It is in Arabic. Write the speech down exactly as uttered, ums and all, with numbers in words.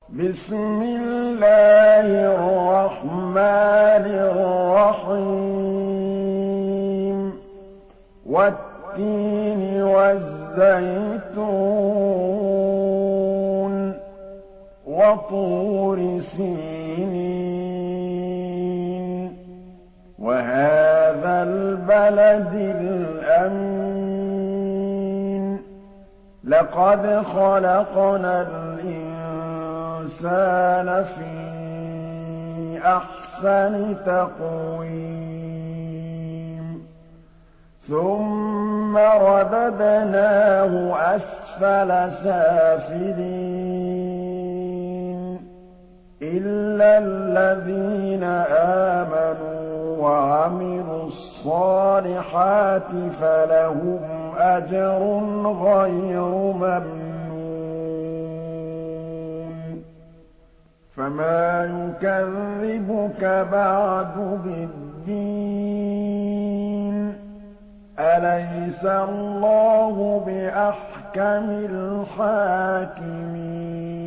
بسم الله الرحمن الرحيم والتين والزيتون وطور سينين وهذا البلد الأمين لقد خلقنا الإنسان في أحسن تقويم ثم رددناه أسفل سافلين إلا الذين آمنوا وعملوا الصالحات فلهم أجر غير ممنون فما يكذبك بعد بالدين أليس الله بأحكم الحاكمين